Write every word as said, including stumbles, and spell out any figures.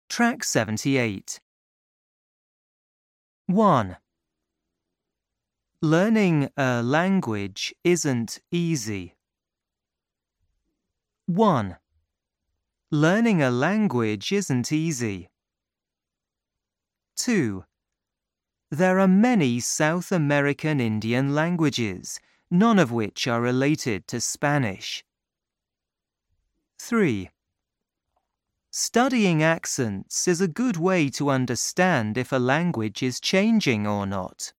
Track seventy-eight. one. Learning a language isn't easy. one. Learning a language isn't easy. two. There are many South American Indian languages, none of which are related to Spanish. three. Studying accents is a good way to understand if a language is changing or not.